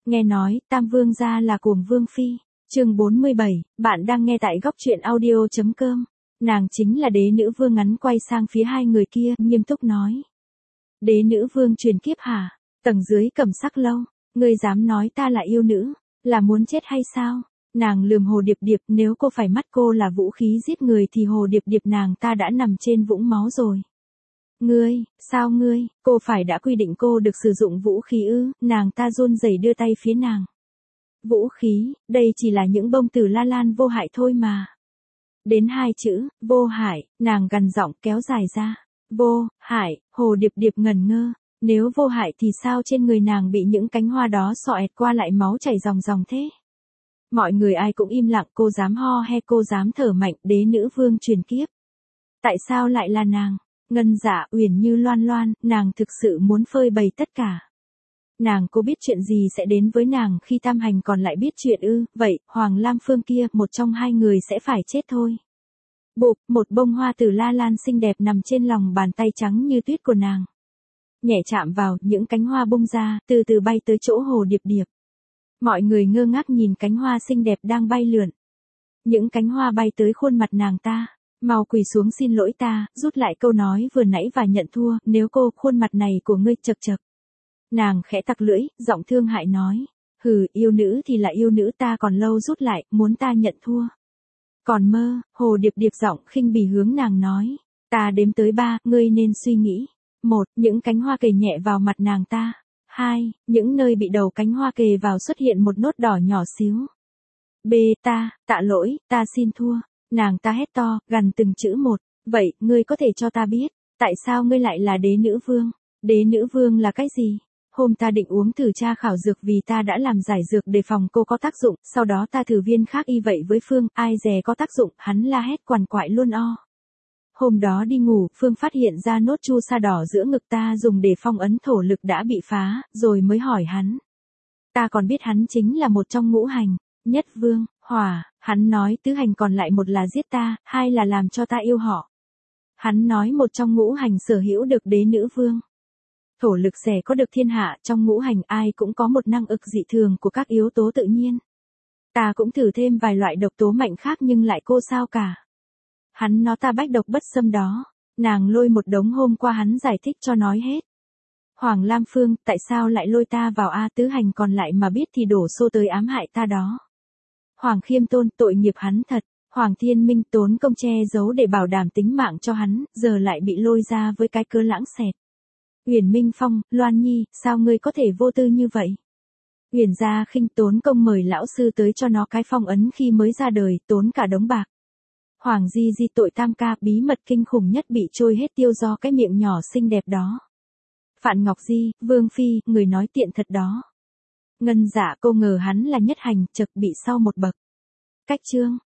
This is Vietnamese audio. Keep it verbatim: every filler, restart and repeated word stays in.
Nghe nói, Tam Vương gia là cuồng Vương Phi. Chương bốn mươi bảy, bạn đang nghe tại góc truyện audio.com. Nàng chính là đế nữ vương. Ngắn quay sang phía hai người kia, nghiêm túc nói. Đế nữ vương truyền kiếp hả? Tầng dưới cầm sắc lâu, ngươi dám nói ta là yêu nữ, là muốn chết hay sao? Nàng lườm Hồ Điệp Điệp, nếu cô phải mắt cô là vũ khí giết người thì Hồ Điệp Điệp nàng ta đã nằm trên vũng máu rồi. Ngươi, sao ngươi, cô phải đã quy định cô được sử dụng vũ khí ư? Nàng ta run rẩy đưa tay phía nàng. Vũ khí, đây chỉ là những bông từ la lan vô hại thôi mà. Đến hai chữ, vô hại, nàng gằn giọng kéo dài ra. Vô hại, Hồ Điệp Điệp ngẩn ngơ. Nếu vô hại thì sao trên người nàng bị những cánh hoa đó xọẹt qua lại máu chảy ròng ròng thế? Mọi người ai cũng im lặng, cô dám ho he, cô dám thở mạnh, đế nữ vương truyền kiếp. Tại sao lại là nàng? Ngân Dạ, Uyển Như, Loan Loan, nàng thực sự muốn phơi bày tất cả. Nàng cô biết chuyện gì sẽ đến với nàng khi Tam Hành còn lại biết chuyện ư? Vậy, Hoàng Lam Phương kia, một trong hai người sẽ phải chết thôi. Bụp, một bông hoa từ la lan xinh đẹp nằm trên lòng bàn tay trắng như tuyết của nàng. Nhẹ chạm vào, những cánh hoa bung ra, từ từ bay tới chỗ Hồ Điệp Điệp. Mọi người ngơ ngác nhìn cánh hoa xinh đẹp đang bay lượn. Những cánh hoa bay tới khuôn mặt nàng ta. Mau quỳ xuống xin lỗi ta, rút lại câu nói vừa nãy và nhận thua, nếu cô, khuôn mặt này của ngươi chật chật. Nàng khẽ tặc lưỡi, giọng thương hại nói. Hừ, yêu nữ thì là yêu nữ, ta còn lâu rút lại, muốn ta nhận thua. Còn mơ, Hồ Điệp Điệp giọng khinh bỉ hướng nàng nói. Ta đếm tới ba, ngươi nên suy nghĩ. Một, những cánh hoa kề nhẹ vào mặt nàng ta. Hai, những nơi bị đầu cánh hoa kề vào xuất hiện một nốt đỏ nhỏ xíu. B, ta, tạ lỗi, ta xin thua. Nàng ta hét to, gằn từng chữ một. Vậy, ngươi có thể cho ta biết, tại sao ngươi lại là đế nữ vương? Đế nữ vương là cái gì? Hôm ta định uống thử tra khảo dược vì ta đã làm giải dược để phòng cô có tác dụng, sau đó ta thử viên khác y vậy với Phương, ai dè có tác dụng, hắn la hét quằn quại luôn o. Hôm đó đi ngủ, Phương phát hiện ra nốt chu sa đỏ giữa ngực ta dùng để phong ấn thổ lực đã bị phá, rồi mới hỏi hắn. Ta còn biết hắn chính là một trong ngũ hành, nhất vương, hỏa, hắn nói tứ hành còn lại một là giết ta, hai là làm cho ta yêu họ. Hắn nói một trong ngũ hành sở hữu được đế nữ vương. Thổ lực sẽ có được thiên hạ, trong ngũ hành ai cũng có một năng lực dị thường của các yếu tố tự nhiên. Ta cũng thử thêm vài loại độc tố mạnh khác nhưng lại cô sao cả. Hắn nó ta bách độc bất xâm đó. Nàng lôi một đống hôm qua hắn giải thích cho nói hết. Hoàng Lam Phương, tại sao lại lôi ta vào A tứ hành còn lại mà biết thì đổ xô tới ám hại ta đó. Hoàng Khiêm Tôn, tội nghiệp hắn thật. Hoàng Thiên Minh tốn công che giấu để bảo đảm tính mạng cho hắn, giờ lại bị lôi ra với cái cớ lãng xẹt. Uyển Minh Phong, Loan Nhi, sao ngươi có thể vô tư như vậy? Uyển gia khinh tốn công mời lão sư tới cho nó cái phong ấn khi mới ra đời, tốn cả đống bạc. Hoàng Di Di tội tam ca, bí mật kinh khủng nhất bị trôi hết tiêu do cái miệng nhỏ xinh đẹp đó. Phạn Ngọc Di, Vương Phi, người nói tiện thật đó. Ngân Dạ, cô ngờ hắn là nhất hành, chật bị sau một bậc. Cách chương.